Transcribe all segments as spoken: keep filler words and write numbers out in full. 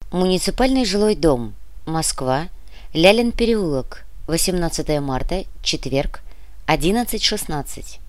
Муниципальный жилой дом. Москва. Лялин переулок. восемнадцатое марта. Четверг. одиннадцать шестнадцать.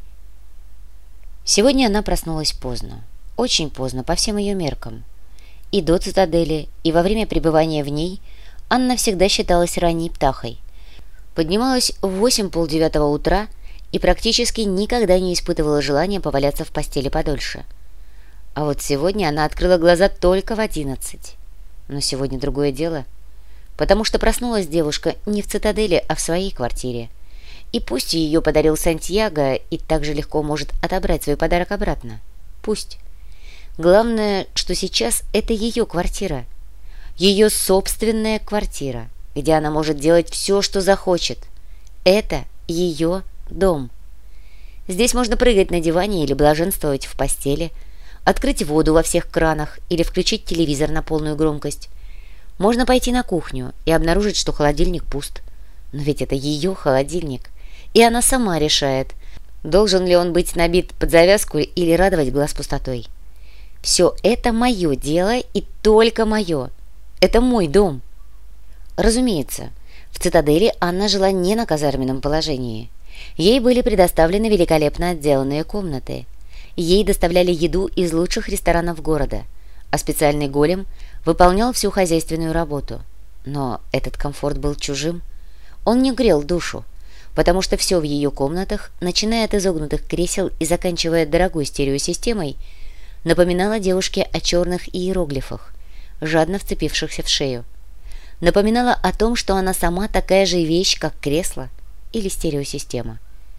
Сегодня она проснулась поздно. Очень поздно, по всем ее меркам. И до цитадели, и во время пребывания в ней Анна всегда считалась ранней птахой. Поднималась в восемь полдевятого утра и практически никогда не испытывала желания поваляться в постели подольше. А вот сегодня она открыла глаза только в одиннадцать. Но сегодня другое дело, потому что проснулась девушка не в цитадели, а в своей квартире. И пусть ее подарил Сантьяго и так же легко может отобрать свой подарок обратно. Пусть. Главное, что сейчас это ее квартира. Ее собственная квартира, где она может делать все, что захочет. Это ее дом. Здесь можно прыгать на диване или блаженствовать в постели, открыть воду во всех кранах или включить телевизор на полную громкость. Можно пойти на кухню и обнаружить, что холодильник пуст. Но ведь это ее холодильник, и она сама решает, должен ли он быть набит под завязку или радовать глаз пустотой. Все это мое дело и только мое. Это мой дом. Разумеется, в цитадели Анна жила не на казарменном положении. Ей были предоставлены великолепно отделанные комнаты. Ей доставляли еду из лучших ресторанов города, а специальный голем выполнял всю хозяйственную работу. Но этот комфорт был чужим. Он не грел душу, потому что все в ее комнатах, начиная от изогнутых кресел и заканчивая дорогой стереосистемой, напоминало девушке о черных иероглифах, жадно вцепившихся в шею. Напоминало о том, что она сама такая же вещь, как кресло или стереосистема.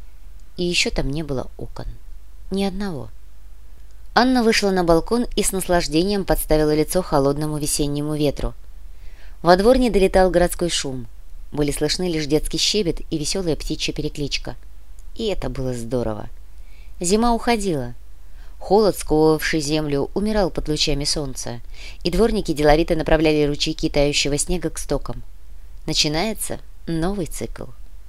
И еще там не было окон. Ни одного. Анна вышла на балкон и с наслаждением подставила лицо холодному весеннему ветру. Во двор не долетал городской шум. Были слышны лишь детский щебет и веселая птичья перекличка. И это было здорово. Зима уходила. Холод, сковывавший землю, умирал под лучами солнца, и дворники деловито направляли ручейки тающего снега к стокам. Начинается новый цикл.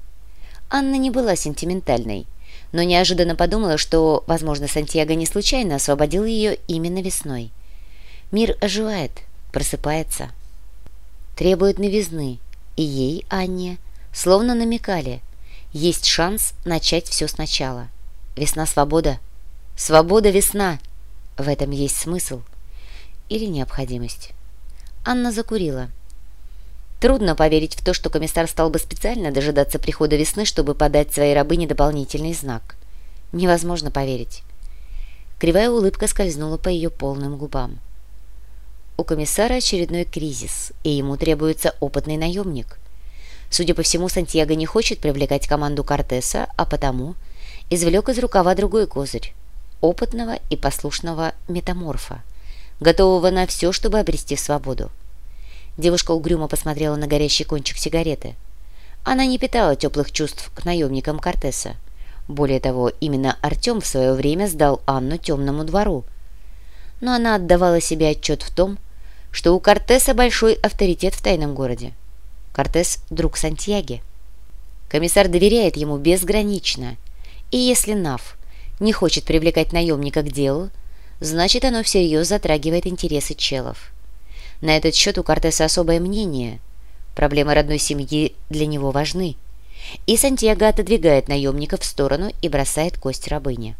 Анна не была сентиментальной, но неожиданно подумала, что, возможно, Сантьяго не случайно освободил ее именно весной. Мир оживает, просыпается, требует новизны, и ей, Анне, словно намекали, есть шанс начать все сначала. Весна — свобода. Свобода — весна. В этом есть смысл или необходимость. Анна закурила. Трудно поверить в то, что комиссар стал бы специально дожидаться прихода весны, чтобы подать своей рабыне дополнительный знак. Невозможно поверить. Кривая улыбка скользнула по ее полным губам. У комиссара очередной кризис, и ему требуется опытный наемник. Судя по всему, Сантьяго не хочет привлекать команду Кортеса, а потому извлек из рукава другой козырь — опытного и послушного метаморфа, готового на все, чтобы обрести свободу. Девушка угрюмо посмотрела на горящий кончик сигареты. Она не питала теплых чувств к наемникам Кортеса. Более того, именно Артем в свое время сдал Анну темному двору. Но она отдавала себе отчет в том, что у Кортеса большой авторитет в тайном городе. Кортес — друг Сантьяги. Комиссар доверяет ему безгранично. И если Нав не хочет привлекать наемника к делу, значит, оно всерьез затрагивает интересы челов. На этот счет у Кортеса особое мнение. Проблемы родной семьи для него важны. И Сантьяго отодвигает наемника в сторону и бросает кость рабыне.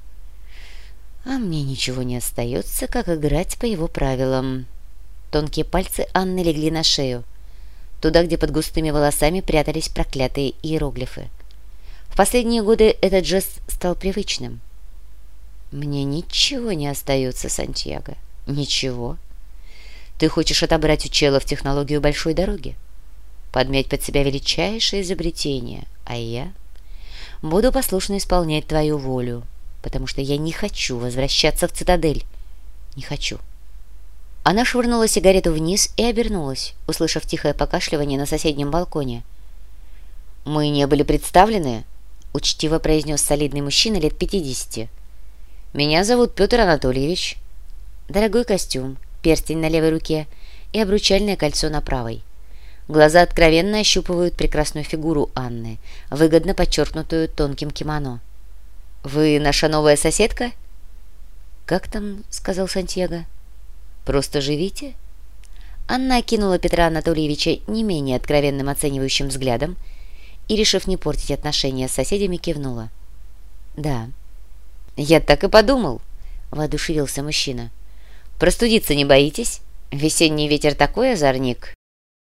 А мне ничего не остается, как играть по его правилам. Тонкие пальцы Анны легли на шею, туда, где под густыми волосами прятались проклятые иероглифы. В последние годы этот жест стал привычным. «Мне ничего не остается, Сантьяго. Ничего. Ты хочешь отобрать у челов технологию большой дороги, подмять под себя величайшее изобретение, а я буду послушно исполнять твою волю, потому что я не хочу возвращаться в цитадель. Не хочу». Она швырнула сигарету вниз и обернулась, услышав тихое покашливание на соседнем балконе. «Мы не были представлены», — учтиво произнес солидный мужчина лет пятидесяти. «Меня зовут Петр Анатольевич». Дорогой костюм, перстень на левой руке и обручальное кольцо на правой. Глаза откровенно ощупывают прекрасную фигуру Анны, выгодно подчеркнутую тонким кимоно. «Вы наша новая соседка?» «Как там?» — сказал Сантьяго. «Просто живите?» Анна окинула Петра Анатольевича не менее откровенным оценивающим взглядом и, решив не портить отношения с соседями, кивнула. «Да». «Я так и подумал», — воодушевился мужчина. «Простудиться не боитесь? Весенний ветер такой озорник».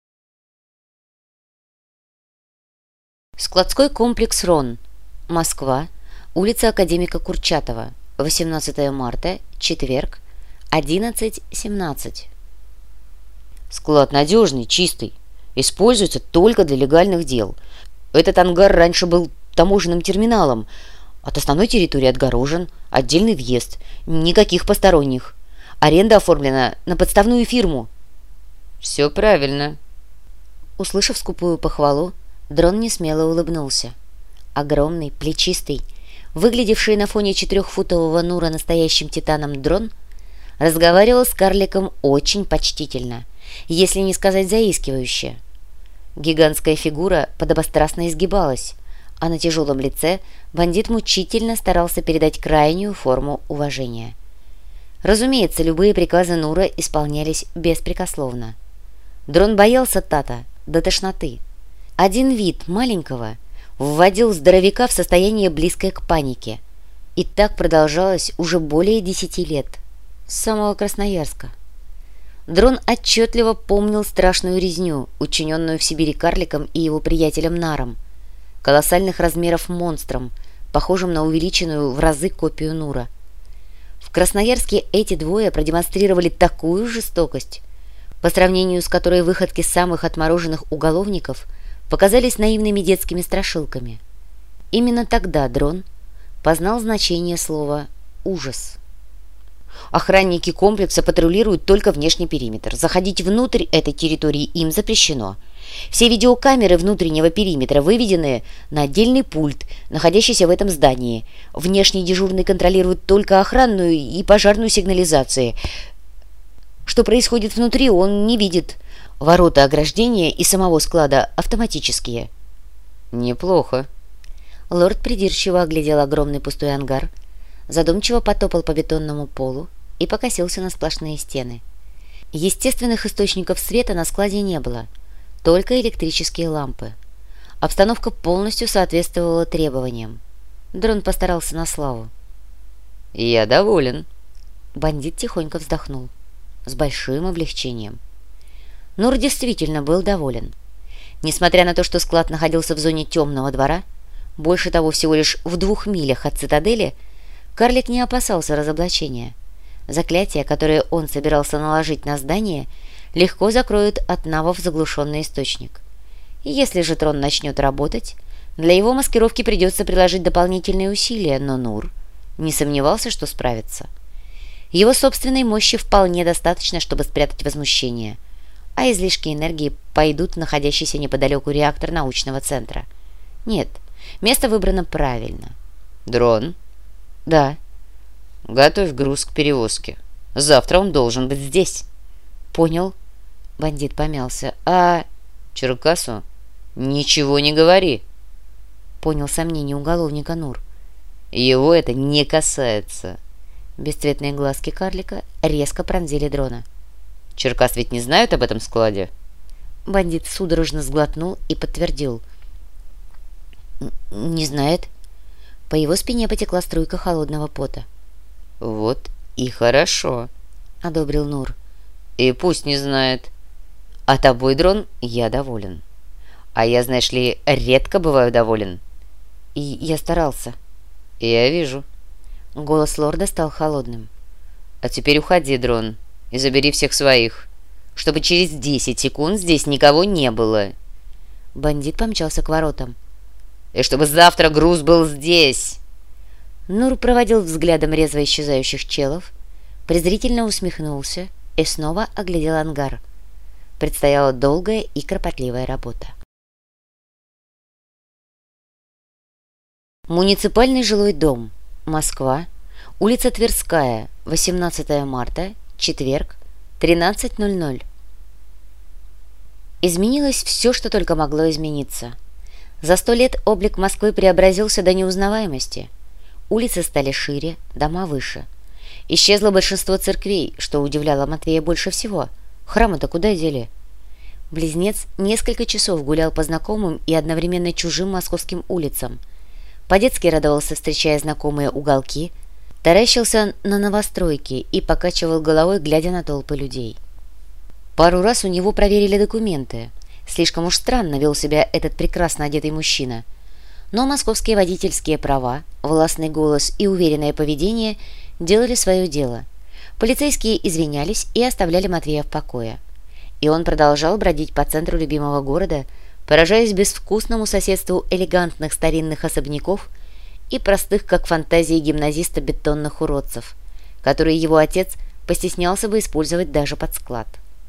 Складской комплекс «Рон», Москва, улица Академика Курчатова, восемнадцатое марта, четверг, одиннадцать семнадцать. Склад надежный, чистый. Используется только для легальных дел. Этот ангар раньше был таможенным терминалом. От основной территории отгорожен, отдельный въезд. Никаких посторонних. Аренда оформлена на подставную фирму. Все правильно. Услышав скупую похвалу, дрон несмело улыбнулся. Огромный, плечистый, выглядевший на фоне четырехфутового Нура настоящим титаном дрон, разговаривал с карликом очень почтительно, если не сказать заискивающе. Гигантская фигура подобострастно изгибалась, а на тяжелом лице бандит мучительно старался передать крайнюю форму уважения. Разумеется, любые приказы Нура исполнялись беспрекословно. Дрон боялся Тата до тошноты. Один вид маленького вводил здоровяка в состояние, близкое к панике. И так продолжалось уже более десяти лет. С самого Красноярска. Дрон отчетливо помнил страшную резню, учиненную в Сибири карликом и его приятелем Наром, колоссальных размеров монстром, похожим на увеличенную в разы копию Нура. В Красноярске эти двое продемонстрировали такую жестокость, по сравнению с которой выходки самых отмороженных уголовников показались наивными детскими страшилками. Именно тогда дрон познал значение слова «ужас». Охранники комплекса патрулируют только внешний периметр. Заходить внутрь этой территории им запрещено. Все видеокамеры внутреннего периметра выведены на отдельный пульт, находящийся в этом здании. Внешний дежурный контролирует только охранную и пожарную сигнализации. Что происходит внутри, он не видит. Ворота ограждения и самого склада автоматические. Неплохо. Лорд придирчиво оглядел огромный пустой ангар, задумчиво потопал по бетонному полу и покосился на сплошные стены. Естественных источников света на складе не было, только электрические лампы. Обстановка полностью соответствовала требованиям. Дрон постарался на славу. «Я доволен». Бандит тихонько вздохнул. С большим облегчением. Нур действительно был доволен. Несмотря на то, что склад находился в зоне темного двора, больше того, всего лишь в двух милях от цитадели, карлик не опасался разоблачения. Заклятие, которое он собирался наложить на здание, легко закроет от навов заглушенный источник. И если же трон начнет работать, для его маскировки придется приложить дополнительные усилия, но Нур не сомневался, что справится. Его собственной мощи вполне достаточно, чтобы спрятать возмущение, а излишки энергии пойдут в находящийся неподалеку реактор научного центра. Нет, место выбрано правильно. «Дрон?» «Да». «Готовь груз к перевозке. Завтра он должен быть здесь». «Понял». Бандит помялся. «А...» «Черкасу ничего не говори». Понял сомнение уголовника Нур. «Его это не касается». Бесцветные глазки карлика резко пронзили дрона. «Черкас ведь не знают об этом складе?» Бандит судорожно сглотнул и подтвердил. «Не знает». По его спине потекла струйка холодного пота. «Вот и хорошо», — одобрил Нур. «И пусть не знает. А тобой, дрон, я доволен. А я, знаешь ли, редко бываю доволен». «И я старался». «Я вижу». Голос лорда стал холодным. «А теперь уходи, дрон, и забери всех своих, чтобы через десять секунд здесь никого не было». Бандит помчался к воротам. «И чтобы завтра груз был здесь!» Нур проводил взглядом резво исчезающих челов, презрительно усмехнулся и снова оглядел ангар. Предстояла долгая и кропотливая работа. Муниципальный жилой дом. Москва. Улица Тверская. восемнадцатое марта. Четверг. тринадцать ноль ноль. Изменилось все, что только могло измениться. За сто лет облик Москвы преобразился до неузнаваемости. Улицы стали шире, дома выше. Исчезло большинство церквей, что удивляло Матвея больше всего. Храмы-то куда дели?» Близнец несколько часов гулял по знакомым и одновременно чужим московским улицам. По-детски радовался, встречая знакомые уголки, таращился на новостройки и покачивал головой, глядя на толпы людей. Пару раз у него проверили документы. Слишком уж странно вел себя этот прекрасно одетый мужчина. Но московские водительские права, властный голос и уверенное поведение делали свое дело. Полицейские извинялись и оставляли Матвея в покое. И он продолжал бродить по центру любимого города, поражаясь безвкусному соседству элегантных старинных особняков и простых, как фантазии гимназиста, бетонных уродцев, которые его отец постеснялся бы использовать даже под склад.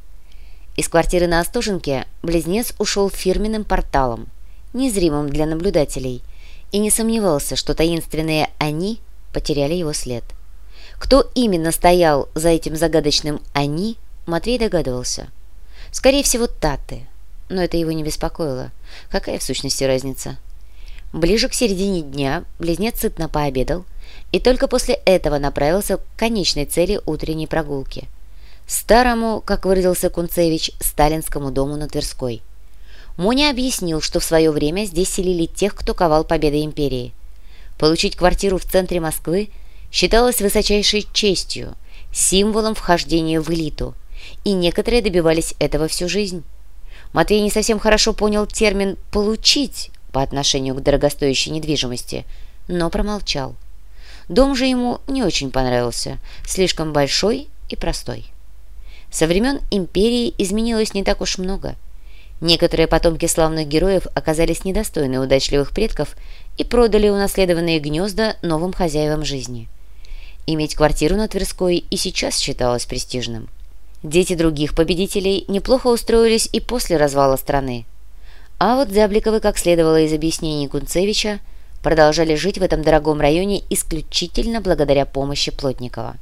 Из квартиры на Остоженке близнец ушел фирменным порталом, незримым для наблюдателей, и не сомневался, что таинственные «они» потеряли его след. Кто именно стоял за этим загадочным «они», Матвей догадывался. Скорее всего, Таты, но это его не беспокоило. Какая в сущности разница? Ближе к середине дня близнец сытно пообедал и только после этого направился к конечной цели утренней прогулки – старому, как выразился Кунцевич, сталинскому дому на Тверской. Моня объяснил, что в свое время здесь селили тех, кто ковал победы империи. Получить квартиру в центре Москвы считалось высочайшей честью, символом вхождения в элиту, и некоторые добивались этого всю жизнь. Матвей не совсем хорошо понял термин «получить» по отношению к дорогостоящей недвижимости, но промолчал. Дом же ему не очень понравился, слишком большой и простой. Со времен империи изменилось не так уж много. Некоторые потомки славных героев оказались недостойны удачливых предков и продали унаследованные гнезда новым хозяевам жизни. Иметь квартиру на Тверской и сейчас считалось престижным. Дети других победителей неплохо устроились и после развала страны. А вот Зябликовы, как следовало из объяснений Кунцевича, продолжали жить в этом дорогом районе исключительно благодаря помощи Плотникова.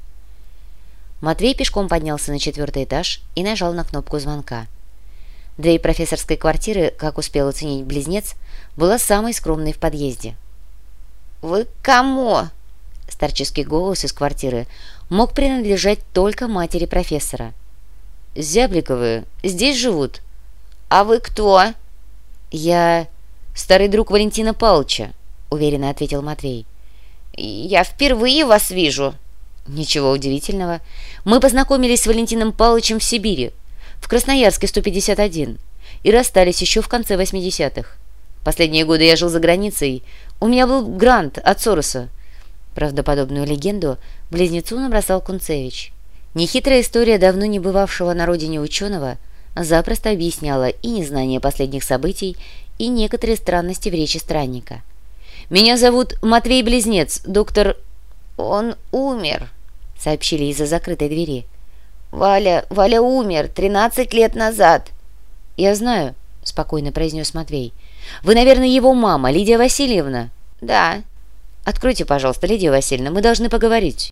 Матвей пешком поднялся на четвертый этаж и нажал на кнопку звонка. Дверь профессорской квартиры, как успел оценить близнец, была самой скромной в подъезде. «Вы к кому?» Старческий голос из квартиры мог принадлежать только матери профессора. «Зябликовы здесь живут». «А вы кто?» «Я старый друг Валентина Павловича», — уверенно ответил Матвей. «Я впервые вас вижу». «Ничего удивительного. Мы познакомились с Валентином Павловичем в Сибири, в Красноярске сто пятьдесят один, и расстались еще в конце восьмидесятых. Последние годы я жил за границей. У меня был грант от Сороса». Правдоподобную легенду близнецу набросал Кунцевич. Нехитрая история давно не бывавшего на родине ученого запросто объясняла и незнание последних событий, и некоторые странности в речи странника. «Меня зовут Матвей Близнец, доктор...» «Он умер», — сообщили из-за закрытой двери. «Валя, Валя умер тринадцать лет назад». «Я знаю», — спокойно произнес Матвей. «Вы, наверное, его мама, Лидия Васильевна?» «Да». «Откройте, пожалуйста, Лидия Васильевна, мы должны поговорить».